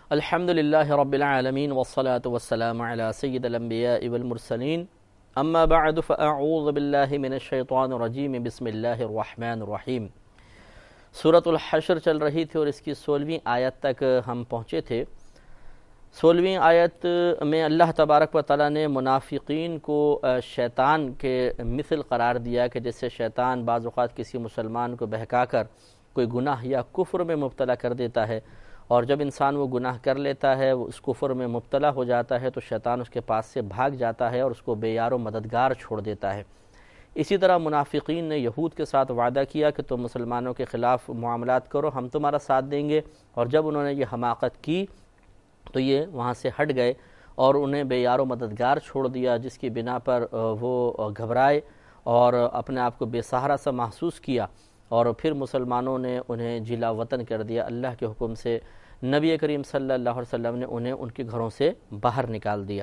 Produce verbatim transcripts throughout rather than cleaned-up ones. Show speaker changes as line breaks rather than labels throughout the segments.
الحمدللہ رب العالمین والصلاة والسلام علی سید الانبیاء والمرسلین اما بعد فاعوذ باللہ من الشیطان الرجیم بسم اللہ الرحمن الرحیم۔ سورۃ الحشر چل رہی تھی اور اس کی سولہویں آیت تک ہم پہنچے تھے۔ سولہویں آیت میں اللہ تبارک و تعالیٰ نے منافقین کو شیطان کے مثل قرار دیا کہ جس سے شیطان بعض اوقات کسی مسلمان کو بہکا کر کوئی گناہ یا کفر میں مبتلا کر دیتا ہے، اور جب انسان وہ گناہ کر لیتا ہے، وہ اس کفر میں مبتلا ہو جاتا ہے تو شیطان اس کے پاس سے بھاگ جاتا ہے اور اس کو بے یار و مددگار چھوڑ دیتا ہے۔ اسی طرح منافقین نے یہود کے ساتھ وعدہ کیا کہ تم مسلمانوں کے خلاف معاملات کرو، ہم تمہارا ساتھ دیں گے، اور جب انہوں نے یہ حماقت کی تو یہ وہاں سے ہٹ گئے اور انہیں بے یار و مددگار چھوڑ دیا، جس کی بنا پر وہ گھبرائے اور اپنے آپ کو بے سہارا سا محسوس کیا، اور پھر مسلمانوں نے انہیں جلا وطن کر دیا۔ اللہ کے حکم سے نبی کریم صلی اللہ علیہ وسلم نے انہیں ان کے گھروں سے باہر نکال دیا۔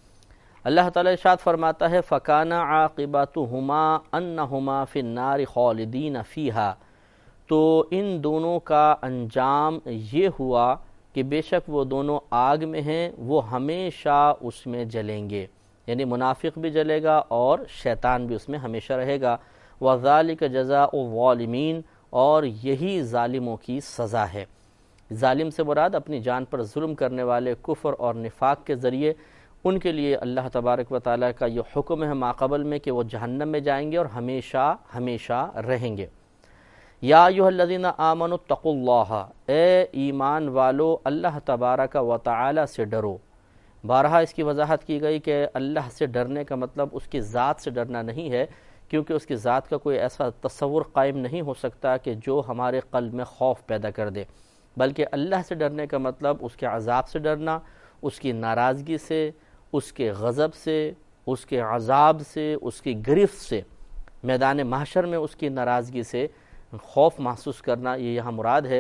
اللہ تعالیٰ ارشاد فرماتا ہے فَكَانَ عَاقِبَتُهُمَا أَنَّهُمَا فِي النَّارِ خَالِدِينَ فِيهَا، تو ان دونوں کا انجام یہ ہوا کہ بے شک وہ دونوں آگ میں ہیں، وہ ہمیشہ اس میں جلیں گے، یعنی منافق بھی جلے گا اور شیطان بھی اس میں ہمیشہ رہے گا۔ وَذَلِكَ جَزَاءُ الظَّالِمِينَ، اور یہی ظالموں کی سزا ہے۔ ظالم سے مراد اپنی جان پر ظلم کرنے والے، کفر اور نفاق کے ذریعے ان کے لیے اللہ تبارک و تعالیٰ کا یہ حکم ہے ماقبل میں کہ وہ جہنم میں جائیں گے اور ہمیشہ ہمیشہ رہیں گے۔ یا ایھا الذین آمنوا اتقوا اللہ، اے ایمان والو اللہ تبارک و تعالیٰ سے ڈرو۔ بارہا اس کی وضاحت کی گئی کہ اللہ سے ڈرنے کا مطلب اس کی ذات سے ڈرنا نہیں ہے، کیونکہ اس کی ذات کا کوئی ایسا تصور قائم نہیں ہو سکتا کہ جو ہمارے قلب میں خوف پیدا کر دے، بلکہ اللہ سے ڈرنے کا مطلب اس کے عذاب سے ڈرنا، اس کی ناراضگی سے، اس کے غضب سے، اس کے عذاب سے، اس کی گرفت سے، میدان محشر میں اس کی ناراضگی سے خوف محسوس کرنا، یہ یہاں مراد ہے۔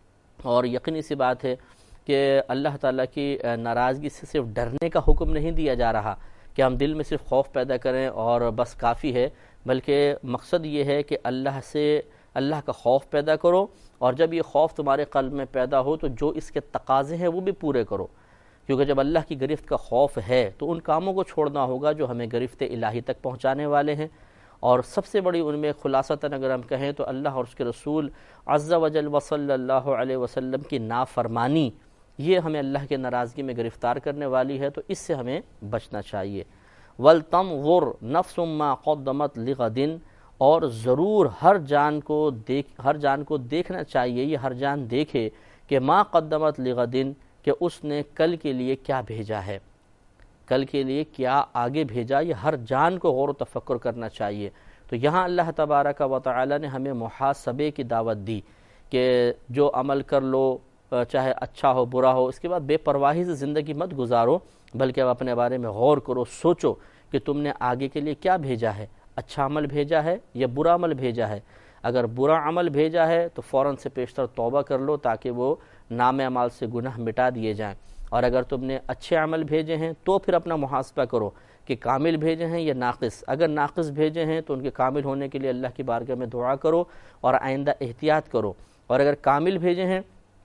اور یقینی سی بات ہے کہ اللہ تعالیٰ کی ناراضگی سے صرف ڈرنے کا حکم نہیں دیا جا رہا کہ ہم دل میں صرف خوف پیدا کریں اور بس کافی ہے، بلکہ مقصد یہ ہے کہ اللہ سے اللہ کا خوف پیدا کرو، اور جب یہ خوف تمہارے قلب میں پیدا ہو تو جو اس کے تقاضے ہیں وہ بھی پورے کرو، کیونکہ جب اللہ کی گرفت کا خوف ہے تو ان کاموں کو چھوڑنا ہوگا جو ہمیں گرفت الہی تک پہنچانے والے ہیں۔ اور سب سے بڑی ان میں خلاصتاً اگر ہم کہیں تو اللہ اور اس کے رسول عز و جل و صلی اللہ علیہ وسلم کی نافرمانی، یہ ہمیں اللہ کے ناراضگی میں گرفتار کرنے والی ہے، تو اس سے ہمیں بچنا چاہیے۔ وَلْتَنظُرْ نَفْسٌ مَّا قَدَّمَتْ لِغَدٍ، اور ضرور ہر جان کو دیکھ ہر جان کو دیکھنا چاہیے، یہ ہر جان دیکھے کہ ما قدمت لغدن، کہ اس نے کل کے لیے کیا بھیجا ہے، کل کے لیے کیا آگے بھیجا، یہ ہر جان کو غور و تفکر کرنا چاہیے۔ تو یہاں اللہ تبارک و تعالی نے ہمیں محاسبے کی دعوت دی کہ جو عمل کر لو، چاہے اچھا ہو برا ہو، اس کے بعد بے پرواہی سے زندگی مت گزارو، بلکہ اب اپنے بارے میں غور کرو، سوچو کہ تم نے آگے کے لیے کیا بھیجا ہے، اچھا عمل بھیجا ہے یا برا عمل بھیجا ہے۔ اگر برا عمل بھیجا ہے تو فوراً سے پیشتر توبہ کر لو تاکہ وہ نام اعمال سے گناہ مٹا دیے جائیں، اور اگر تم نے اچھے عمل بھیجے ہیں تو پھر اپنا محاسبہ کرو کہ کامل بھیجے ہیں یا ناقص۔ اگر ناقص بھیجے ہیں تو ان کے کامل ہونے کے لیے اللہ کی بارگاہ میں دعا کرو اور آئندہ احتیاط کرو، اور اگر کامل بھیجے ہیں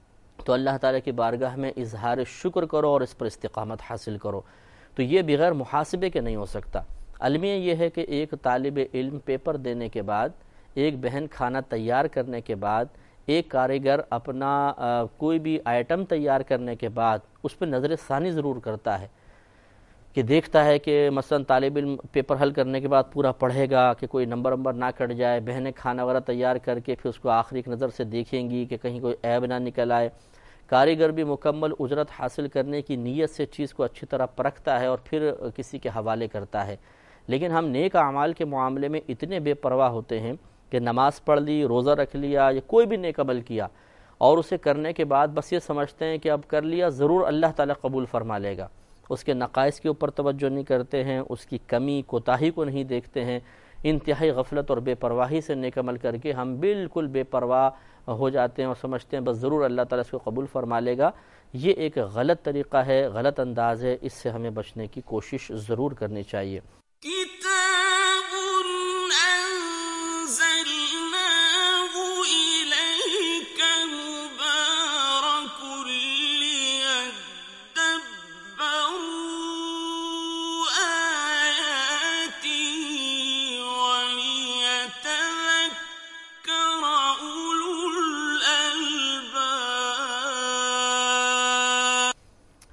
تو اللہ تعالیٰ کی بارگاہ میں اظہار شکر کرو اور اس پر استقامت حاصل کرو۔ تو یہ بغیر محاسبے کے نہیں ہو سکتا۔ المیہ یہ ہے کہ ایک طالب علم پیپر دینے کے بعد، ایک بہن کھانا تیار کرنے کے بعد، ایک کاریگر اپنا کوئی بھی آئٹم تیار کرنے کے بعد اس پہ نظر ثانی ضرور کرتا ہے کہ دیکھتا ہے کہ مثلا طالب علم پیپر حل کرنے کے بعد پورا پڑھے گا کہ کوئی نمبر نمبر نہ کٹ جائے، بہنیں کھانا وغیرہ تیار کر کے پھر اس کو آخری ایک نظر سے دیکھیں گی کہ کہیں کوئی عیب نہ نکل آئے۔ کاریگر بھی مکمل اجرت حاصل کرنے کی نیت سے چیز کو اچھی طرح پرکھتا ہے اور پھر کسی کے حوالے کرتا ہے۔ لیکن ہم نیک اعمال کے معاملے میں اتنے بے پرواہ ہوتے ہیں کہ نماز پڑھ لی، روزہ رکھ لیا یا کوئی بھی نیک عمل کیا، اور اسے کرنے کے بعد بس یہ سمجھتے ہیں کہ اب کر لیا ضرور اللہ تعالیٰ قبول فرما لے گا، اس کے نقائص کے اوپر توجہ نہیں کرتے ہیں، اس کی کمی کوتاہی کو نہیں دیکھتے ہیں۔ انتہائی غفلت اور بے پرواہی سے نیک عمل کر کے ہم بالکل بے پرواہ ہو جاتے ہیں اور سمجھتے ہیں بس ضرور اللہ تعالیٰ اس کو قبول فرما لے گا۔ یہ ایک غلط طریقہ ہے، غلط انداز ہے، اس سے ہمیں بچنے کی کوشش ضرور کرنی چاہیے۔
کتاب انزلناه الیک مبارک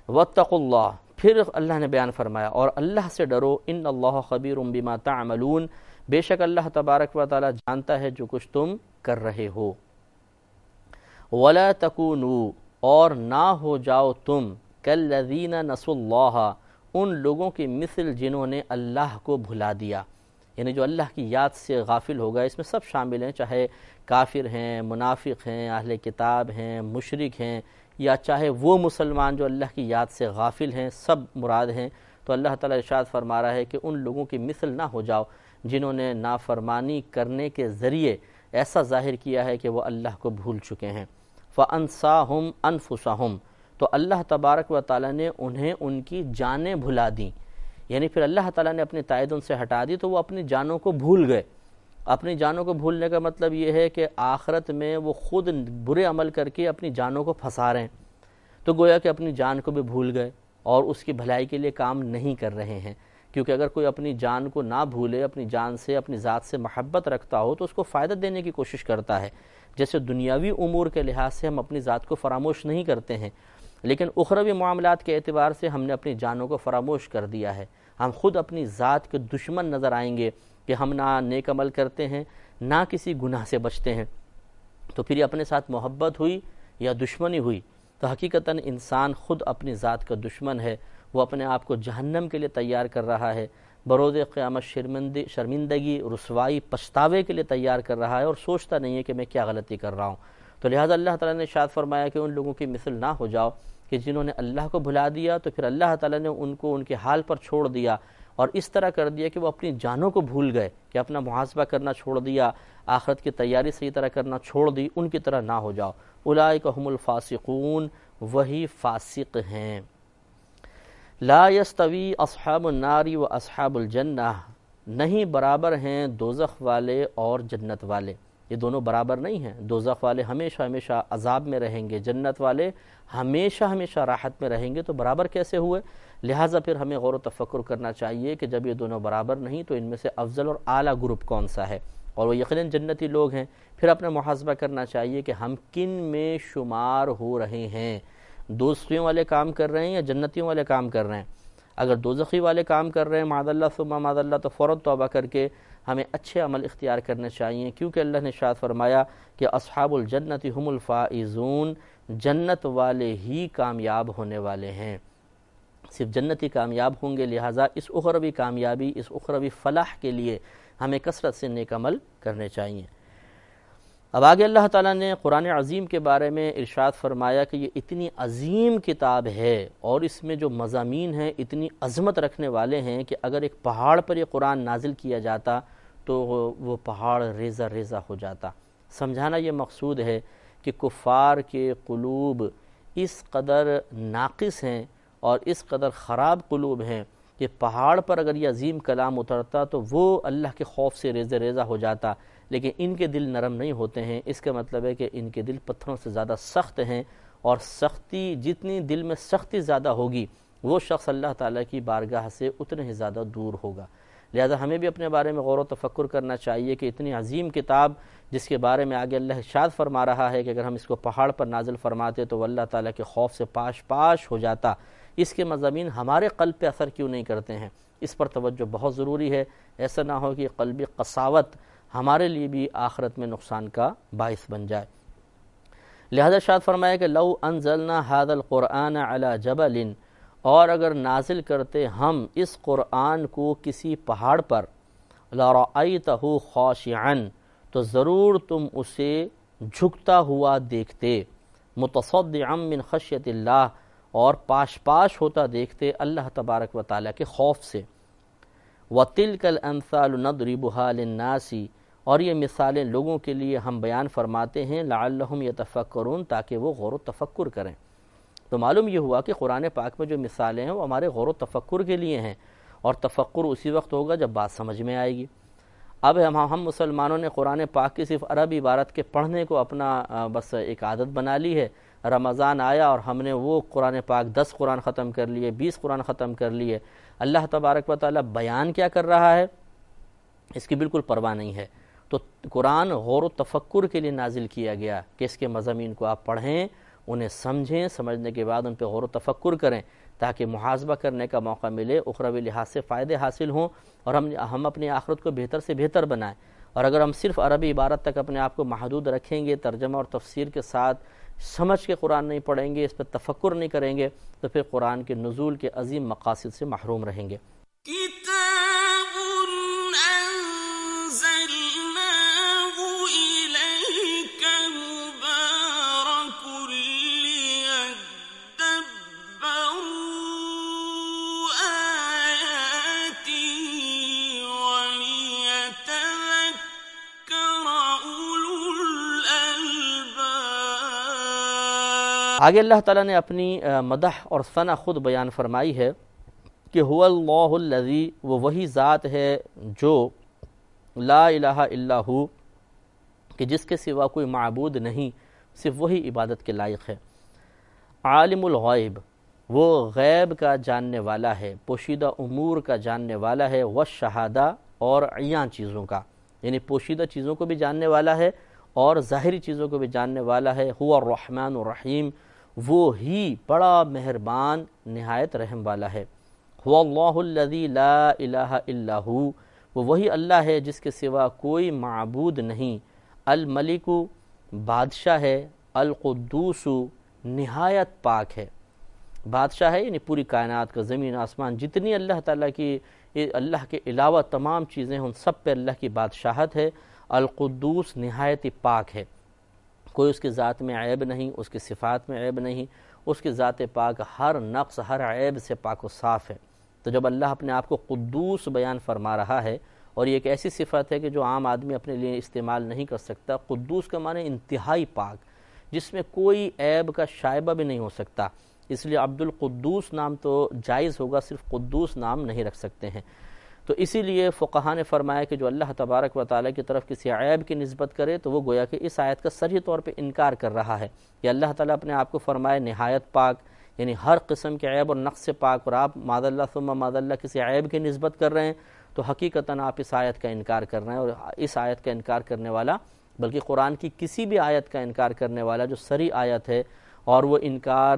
واتقوا اللہ، پھر اللہ نے بیان فرمایا اور اللہ سے ڈرو، ان اللہ خبیر بما تعملون، بے شک اللہ تبارک و تعالی جانتا ہے جو کچھ تم کر رہے ہو۔ ولا تکونوا، اور نہ ہو جاؤ تم، کالذین نسوا اللہ، ان لوگوں کی مثل جنہوں نے اللہ کو بھلا دیا، یعنی جو اللہ کی یاد سے غافل ہو گئے۔ اس میں سب شامل ہیں، چاہے کافر ہیں، منافق ہیں، اہل کتاب ہیں، مشرک ہیں، یا چاہے وہ مسلمان جو اللہ کی یاد سے غافل ہیں، سب مراد ہیں۔ تو اللہ تعالیٰ ارشاد فرما رہا ہے کہ ان لوگوں کی مثل نہ ہو جاؤ جنہوں نے نافرمانی کرنے کے ذریعے ایسا ظاہر کیا ہے کہ وہ اللہ کو بھول چکے ہیں۔ فَأَنْسَاهُمْ أَنفُسَهُمْ، تو اللہ تبارک و تعالیٰ نے انہیں ان کی جانیں بھلا دیں، یعنی پھر اللہ تعالیٰ نے اپنی تائید ان سے ہٹا دی تو وہ اپنی جانوں کو بھول گئے۔ اپنی جانوں کو بھولنے کا مطلب یہ ہے کہ آخرت میں وہ خود برے عمل کر کے اپنی جانوں کو پھنسا رہے ہیں، تو گویا کہ اپنی جان کو بھی بھول گئے اور اس کی بھلائی کے لیے کام نہیں کر رہے ہیں، کیونکہ اگر کوئی اپنی جان کو نہ بھولے، اپنی جان سے، اپنی ذات سے محبت رکھتا ہو تو اس کو فائدہ دینے کی کوشش کرتا ہے۔ جیسے دنیاوی امور کے لحاظ سے ہم اپنی ذات کو فراموش نہیں کرتے ہیں، لیکن اخروی معاملات کے اعتبار سے ہم نے اپنی جانوں کو فراموش کر دیا ہے۔ ہم خود اپنی ذات کے دشمن نظر آئیں گے کہ ہم نہ نیک عمل کرتے ہیں، نہ کسی گناہ سے بچتے ہیں، تو پھر یہ اپنے ساتھ محبت ہوئی یا دشمنی ہوئی، تو حقیقتاً انسان خود اپنی ذات کا دشمن ہے، وہ اپنے آپ کو جہنم کے لیے تیار کر رہا ہے، بروز قیامت شرمندی شرمندگی رسوائی پچھتاوے کے لیے تیار کر رہا ہے، اور سوچتا نہیں ہے کہ میں کیا غلطی کر رہا ہوں۔ تو لہٰذا اللہ تعالیٰ نے ارشاد فرمایا کہ ان لوگوں کی مثل نہ ہو جاؤ کہ جنہوں نے اللہ کو بھلا دیا تو پھر اللہ تعالیٰ نے ان کو ان کے حال پر چھوڑ دیا اور اس طرح کر دیا کہ وہ اپنی جانوں کو بھول گئے، کہ اپنا محاسبہ کرنا چھوڑ دیا، آخرت کی تیاری صحیح طرح کرنا چھوڑ دی، ان کی طرح نہ ہو جاؤ۔ اولئک هم الفاسقون، وہی فاسق ہیں۔ لا یستوی اصحاب النار و اصحاب الجنہ، نہیں برابر ہیں دوزخ والے اور جنت والے، یہ دونوں برابر نہیں ہیں۔ دوزخ والے ہمیشہ ہمیشہ عذاب میں رہیں گے، جنت والے ہمیشہ ہمیشہ راحت میں رہیں گے، تو برابر کیسے ہوئے؟ لہٰذا پھر ہمیں غور و تفکر کرنا چاہیے کہ جب یہ دونوں برابر نہیں تو ان میں سے افضل اور اعلیٰ گروپ کون سا ہے، اور وہ یقیناً جنتی لوگ ہیں۔ پھر اپنا محاسبہ کرنا چاہیے کہ ہم کن میں شمار ہو رہے ہیں، دوزخیوں والے کام کر رہے ہیں یا جنتیوں والے کام کر رہے ہیں۔ اگر دوزخی والے کام کر رہے ہیں معاذ اللہ ثم معاذ اللہ، تو فوراً توبہ کر کے ہمیں اچھے عمل اختیار کرنے چاہیے، کیونکہ اللہ نے ارشاد فرمایا کہ اصحاب الجنت هم الفائزون، جنت والے ہی کامیاب ہونے والے ہیں، صرف جنتی کامیاب ہوں گے۔ لہٰذا اس اخروی کامیابی، اس اخروی فلاح کے لیے ہمیں کثرت سے نیک عمل کرنے چاہیے۔ اب آگے اللہ تعالیٰ نے قرآن عظیم کے بارے میں ارشاد فرمایا کہ یہ اتنی عظیم کتاب ہے اور اس میں جو مضامین ہیں اتنی عظمت رکھنے والے ہیں کہ اگر ایک پہاڑ پر یہ قرآن نازل کیا جاتا تو وہ پہاڑ ریزہ ریزہ ہو جاتا۔ سمجھانا یہ مقصود ہے کہ کفار کے قلوب اس قدر ناقص ہیں اور اس قدر خراب قلوب ہیں کہ پہاڑ پر اگر یہ عظیم کلام اترتا تو وہ اللہ کے خوف سے ریزہ ریزہ ہو جاتا، لیکن ان کے دل نرم نہیں ہوتے ہیں۔ اس کا مطلب ہے کہ ان کے دل پتھروں سے زیادہ سخت ہیں، اور سختی جتنی دل میں سختی زیادہ ہوگی وہ شخص اللہ تعالیٰ کی بارگاہ سے اتنے ہی زیادہ دور ہوگا۔ لہذا ہمیں بھی اپنے بارے میں غور و تفکر کرنا چاہیے کہ اتنی عظیم کتاب جس کے بارے میں آگے اللہ ارشاد فرما رہا ہے کہ اگر ہم اس کو پہاڑ پر نازل فرماتے تو وہ اللہ تعالیٰ کے خوف سے پاش پاش ہو جاتا، اس کے مضامین ہمارے قلب پہ اثر کیوں نہیں کرتے ہیں؟ اس پر توجہ بہت ضروری ہے، ایسا نہ ہو کہ قلبی قساوت ہمارے لیے بھی آخرت میں نقصان کا باعث بن جائے۔ لہذا ارشاد فرمایا کہ لو انزلنا هذا القرآن على جبل، اور اگر نازل کرتے ہم اس قرآن کو کسی پہاڑ پر، لرأيته خاشعا، تو ضرور تم اسے جھکتا ہوا دیکھتے، متصدعا من خشیت اللہ، اور پاش پاش ہوتا دیکھتے اللہ تبارک و تعالیٰ کے خوف سے۔ وَتِلْكَ الْأَمْثَالُ نَضْرِبُهَا لِلنَّاسِ، اور یہ مثالیں لوگوں کے لیے ہم بیان فرماتے ہیں، لعلہم یتفکرون، تاکہ وہ غور و تفکر کریں۔ تو معلوم یہ ہوا کہ قرآن پاک میں جو مثالیں ہیں وہ ہمارے غور و تفکر کے لیے ہیں، اور تفکر اسی وقت ہوگا جب بات سمجھ میں آئے گی۔ اب ہم ہم مسلمانوں نے قرآن پاک کی صرف عربی عبارت کے پڑھنے کو اپنا بس ایک عادت بنا لی ہے۔ رمضان آیا اور ہم نے وہ قرآن پاک دس قرآن ختم کر لیے، بیس قرآن ختم کر لیے۔ اللہ تبارک و تعالیٰ بیان کیا کر رہا ہے اس کی بالکل پرواہ نہیں ہے۔ تو قرآن غور و تفکر کے لیے نازل کیا گیا کہ اس کے مضامین کو آپ پڑھیں، انہیں سمجھیں، سمجھنے کے بعد ان پہ غور و تفکر کریں، تاکہ محاسبہ کرنے کا موقع ملے، اخروی لحاظ سے فائدے حاصل ہوں، اور ہم ہم اپنی آخرت کو بہتر سے بہتر بنائیں۔ اور اگر ہم صرف عربی عبارت تک اپنے آپ کو محدود رکھیں گے، ترجمہ اور تفسیر کے ساتھ سمجھ کے قرآن نہیں پڑھیں گے، اس پر تفکر نہیں کریں گے، تو پھر قرآن کے نزول کے عظیم مقاصد سے محروم رہیں گے۔
کتاب انزلناه الیک مبارک لیدبروا آیاته ولیتذکر اولو الالباب۔
آگے اللہ تعالیٰ نے اپنی مدح اور ثنا خود بیان فرمائی ہے کہ هو اللہ الذی، وہ وہی ذات ہے جو لا الہ الا ہو، کہ جس کے سوا کوئی معبود نہیں، صرف وہی عبادت کے لائق ہے۔ عالم الغیب، وہ غیب کا جاننے والا ہے، پوشیدہ امور کا جاننے والا ہے، والشہادہ، اور عیاں چیزوں کا، یعنی پوشیدہ چیزوں کو بھی جاننے والا ہے اور ظاہری چیزوں کو بھی جاننے والا ہے۔ هو الرحمن الرحیم، وہ ہی بڑا مہربان نہایت رحم والا ہے۔ هو اللہ الذی لا الہ الا ہو، وہ وہی اللہ ہے جس کے سوا کوئی معبود نہیں۔ الملک، بادشاہ ہے، القدوس، نہایت پاک ہے۔ بادشاہ ہے یعنی پوری کائنات کا، زمین آسمان جتنی اللہ تعالیٰ کی، اللہ کے علاوہ تمام چیزیں ان سب پہ اللہ کی بادشاہت ہے۔ القدوس، نہایت پاک ہے، کوئی اس کی ذات میں عیب نہیں، اس کی صفات میں عیب نہیں، اس کی ذات پاک ہر نقص ہر عیب سے پاک و صاف ہے۔ تو جب اللہ اپنے آپ کو قدوس بیان فرما رہا ہے، اور یہ ایک ایسی صفت ہے کہ جو عام آدمی اپنے لیے استعمال نہیں کر سکتا، قدوس کا معنی انتہائی پاک، جس میں کوئی عیب کا شائبہ بھی نہیں ہو سکتا، اس لیے عبد القدوس نام تو جائز ہوگا، صرف قدوس نام نہیں رکھ سکتے ہیں۔ تو اسی لیے فقہا نے فرمایا کہ جو اللہ تبارک و تعالیٰ کی طرف کسی عیب کی نسبت کرے تو وہ گویا کہ اس آیت کا صریح طور پہ انکار کر رہا ہے، کہ اللہ تعالیٰ اپنے آپ کو فرمائے نہایت پاک، یعنی ہر قسم کے عیب اور نقص سے پاک، اور آپ معاذ اللہ ثم معاذ اللہ کسی عیب کی نسبت کر رہے ہیں، تو حقیقتاً آپ اس آیت کا انکار کر رہے ہیں۔ اور اس آیت کا انکار کرنے والا، بلکہ قرآن کی کسی بھی آیت کا انکار کرنے والا جو صریح آیت ہے، اور وہ انکار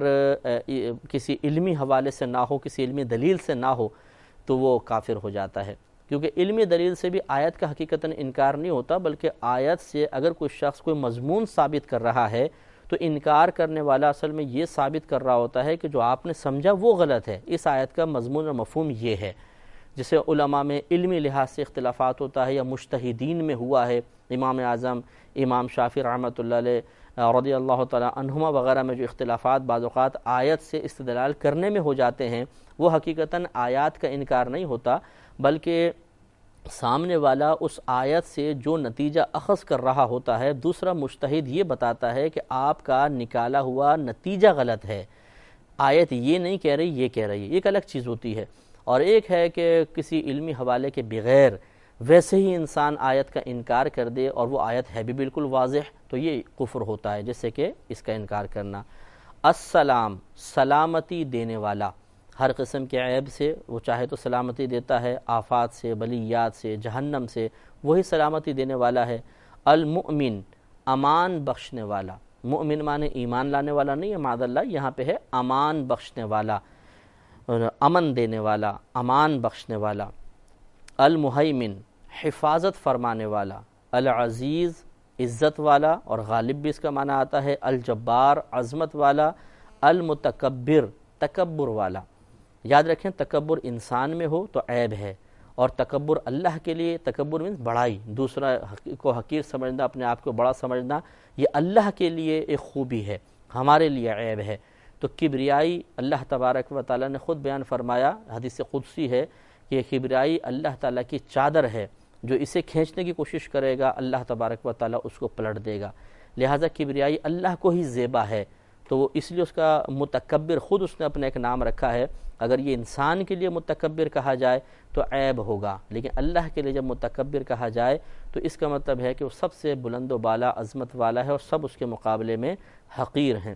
کسی علمی حوالے سے نہ ہو، کسی علمی دلیل سے نہ ہو، تو وہ کافر ہو جاتا ہے۔ کیونکہ علمی دلیل سے بھی آیت کا حقیقتاً انکار نہیں ہوتا، بلکہ آیت سے اگر کوئی شخص کوئی مضمون ثابت کر رہا ہے تو انکار کرنے والا اصل میں یہ ثابت کر رہا ہوتا ہے کہ جو آپ نے سمجھا وہ غلط ہے، اس آیت کا مضمون اور مفہوم یہ ہے۔ جسے علماء میں علمی لحاظ سے اختلافات ہوتا ہے یا مجتہدین میں ہوا ہے، امام اعظم امام شافعی رحمۃ اللہ علیہ رضی اللہ تعالی عنہما وغیرہ میں جو اختلافات بعض اوقات آیت سے استدلال کرنے میں ہو جاتے ہیں، وہ حقیقتاً آیات کا انکار نہیں ہوتا، بلکہ سامنے والا اس آیت سے جو نتیجہ اخذ کر رہا ہوتا ہے، دوسرا مجتہد یہ بتاتا ہے کہ آپ کا نکالا ہوا نتیجہ غلط ہے، آیت یہ نہیں کہہ رہی، یہ کہہ رہی ہے، ایک الگ چیز ہوتی ہے۔ اور ایک ہے کہ کسی علمی حوالے کے بغیر ویسے ہی انسان آیت کا انکار کر دے اور وہ آیت ہے بھی بالکل واضح، تو یہ کفر ہوتا ہے، جیسے کہ اس کا انکار کرنا۔ السلام، سلامتی دینے والا، ہر قسم کے عیب سے وہ چاہے تو سلامتی دیتا ہے، آفات سے، بلیات سے، جہنم سے، وہی سلامتی دینے والا ہے۔ المؤمن، امان بخشنے والا، مؤمن مانے ایمان لانے والا نہیں ہے معاذ اللہ، یہاں پہ ہے امان بخشنے والا، امن دینے والا، امان بخشنے والا۔ المہیمن، حفاظت فرمانے والا۔ العزیز، عزت والا، اور غالب بھی اس کا معنی آتا ہے۔ الجبار، عظمت والا۔ المتکبر، تکبر والا۔ یاد رکھیں تکبر انسان میں ہو تو عیب ہے، اور تکبر اللہ کے لیے، تکبر مینس بڑائی، دوسرا کو حقیر سمجھنا، اپنے آپ کو بڑا سمجھنا، یہ اللہ کے لیے ایک خوبی ہے، ہمارے لیے عیب ہے۔ تو کبریائی اللہ تبارک و تعالیٰ نے خود بیان فرمایا، حدیث قدسی ہے کہ کبریائی اللہ تعالیٰ کی چادر ہے، جو اسے کھینچنے کی کوشش کرے گا اللہ تبارک و تعالیٰ اس کو پلٹ دے گا۔ لہٰذا کبریائی اللہ کو ہی زیبا ہے، تو وہ اس لیے اس کا متکبر خود اس نے اپنا ایک نام رکھا ہے۔ اگر یہ انسان کے لیے متکبر کہا جائے تو عیب ہوگا، لیکن اللہ کے لیے جب متکبر کہا جائے تو اس کا مطلب ہے کہ وہ سب سے بلند و بالا عظمت والا ہے، اور سب اس کے مقابلے میں حقیر ہیں۔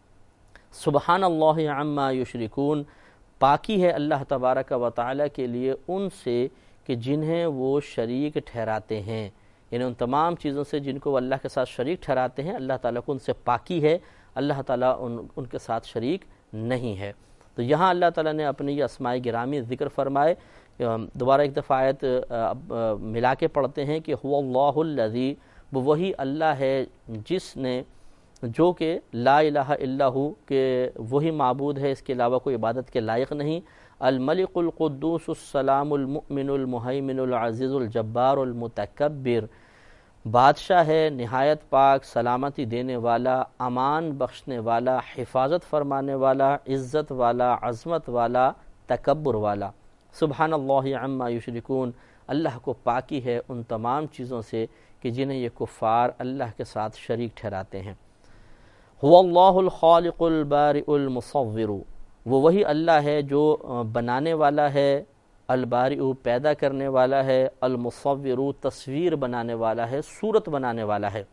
سبحان اللہ عما یشرکون، پاکی ہے اللہ تبارک و تعالیٰ کے لیے ان سے کہ جنہیں وہ شریک ٹھہراتے ہیں، یعنی ان تمام چیزوں سے جن کو وہ اللہ کے ساتھ شریک ٹھہراتے ہیں، اللہ تعالیٰ کو ان سے پاکی ہے، اللہ تعالیٰ ان ان کے ساتھ شریک نہیں ہے۔ تو یہاں اللہ تعالیٰ نے اپنی یہ اسماء گرامی ذکر فرمائے. دوبارہ ایک دفعہ آیت ملا کے پڑھتے ہیں کہ هو اللہ الذی، وہ وہی اللہ ہے جس نے، جو کہ لا الہ الا ہو، کہ وہی معبود ہے، اس کے علاوہ کوئی عبادت کے لائق نہیں. الملک القدوس السلام المؤمن المہیمن العزیز الجبار المتکبر، بادشاہ ہے نہایت پاک، سلامتی دینے والا، امان بخشنے والا، حفاظت فرمانے والا، عزت والا، عظمت والا، تکبر والا. سبحان اللہ عما یشرکون، اللہ کو پاکی ہے ان تمام چیزوں سے کہ جنہیں یہ کفار اللہ کے ساتھ شریک ٹھہراتے ہیں. هو اللہ الخالق البارئ المصور، وہ وہی اللہ ہے جو بنانے والا ہے، البارئ پیدا کرنے والا ہے، المصور تصویر بنانے والا ہے، صورت بنانے والا ہے.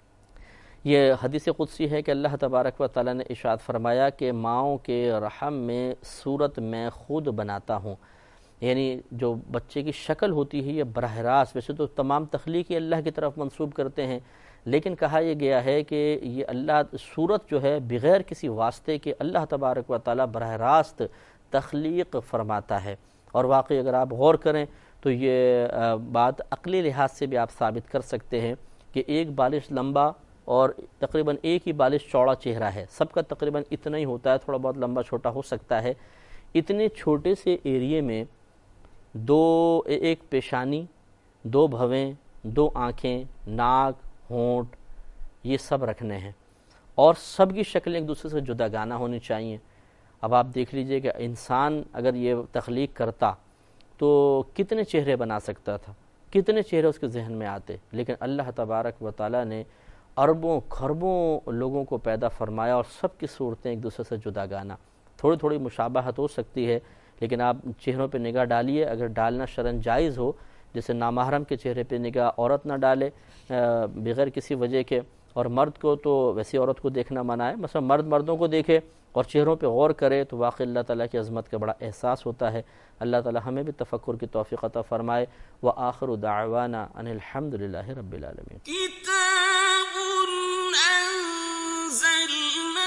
یہ حدیث قدسی ہے کہ اللہ تبارک و تعالیٰ نے ارشاد فرمایا کہ ماؤں کے رحم میں صورت میں خود بناتا ہوں. یعنی جو بچے کی شکل ہوتی ہے یہ براہ راست، ویسے تو تمام تخلیق یہ اللہ کی طرف منسوب کرتے ہیں، لیکن کہا یہ گیا ہے کہ یہ اللہ صورت جو ہے بغیر کسی واسطے کے اللہ تبارک و تعالیٰ براہ راست تخلیق فرماتا ہے. اور واقعی اگر آپ غور کریں تو یہ بات عقلی لحاظ سے بھی آپ ثابت کر سکتے ہیں کہ ایک بالش لمبا اور تقریباً ایک ہی بالش چوڑا چہرہ ہے، سب کا تقریباً اتنا ہی ہوتا ہے، تھوڑا بہت لمبا چھوٹا ہو سکتا ہے. اتنے چھوٹے سے ایریے میں دو، ایک پیشانی، دو بھویں، دو آنکھیں، ناک، ہونٹ، یہ سب رکھنے ہیں، اور سب کی شکلیں ایک دوسرے سے جدا گانہ ہونی چاہیے. اب آپ دیکھ لیجئے کہ انسان اگر یہ تخلیق کرتا تو کتنے چہرے بنا سکتا تھا، کتنے چہرے اس کے ذہن میں آتے، لیکن اللہ تبارک و تعالیٰ نے اربوں کھربوں لوگوں کو پیدا فرمایا اور سب کی صورتیں ایک دوسرے سے جدا گانا. تھوڑی تھوڑی مشابہت ہو سکتی ہے، لیکن آپ چہروں پہ نگاہ ڈالیے، اگر ڈالنا شرعاً جائز ہو، جیسے نامحرم کے چہرے پہ نگاہ عورت نہ ڈالے بغیر کسی وجہ کے، اور مرد کو تو ویسی عورت کو دیکھنا منع ہے، مثلا مرد مردوں کو دیکھے اور چہروں پہ غور کرے تو واقعی اللہ تعالیٰ کی عظمت کا بڑا احساس ہوتا ہے. اللہ تعالیٰ ہمیں بھی تفکر کی توفیق عطا فرمائے. وآخر دعوانا ان الحمد للہ رب العالمین.
کتاب انزلنا